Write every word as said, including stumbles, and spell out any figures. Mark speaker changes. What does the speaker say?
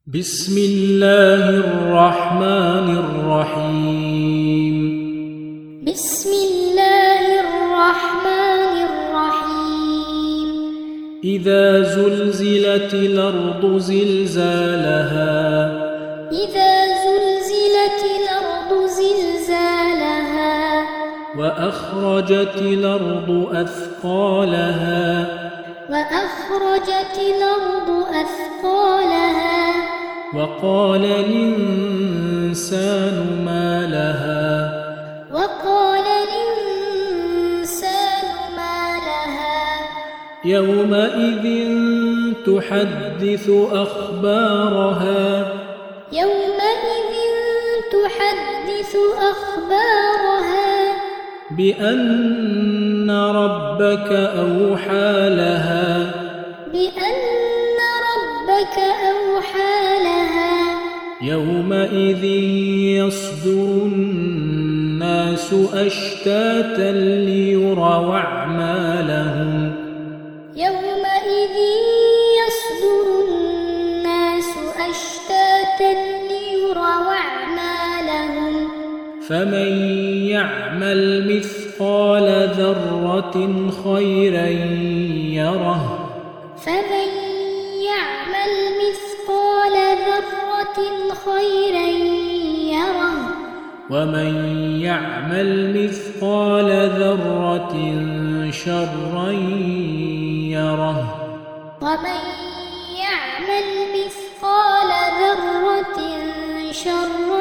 Speaker 1: بسم الله الرحمن الرحيم
Speaker 2: بسم الله الرحمن الرحيم
Speaker 1: إذا زلزلت الأرض زلزالها
Speaker 2: إذا زلزلت الأرض زلزالها
Speaker 1: وأخرجت الأرض أثقالها
Speaker 2: وأخرجت الأرض أثقالها
Speaker 1: وقال الإنسان ما لها
Speaker 2: وقال الإنسان ما لها
Speaker 1: يومئذ تحدث أخبارها
Speaker 2: يومئذ تحدث أخبارها
Speaker 1: بأن ربك أوحى لها
Speaker 2: بأن ربك أوحى لها
Speaker 1: يومئذ يصدر الناس أشتاتا ليروا أعمالهم
Speaker 2: يومئذ يصدر الناس أشتاتا ليروا أعمالهم
Speaker 1: فمن يعمل مثقال ذرة خيرا يره
Speaker 2: فمن يعمل مثقال ذرة خيرا يره
Speaker 1: ومن يعمل مثقال ذرة شرا يره
Speaker 2: ومن يعمل مثقال ذرة شرا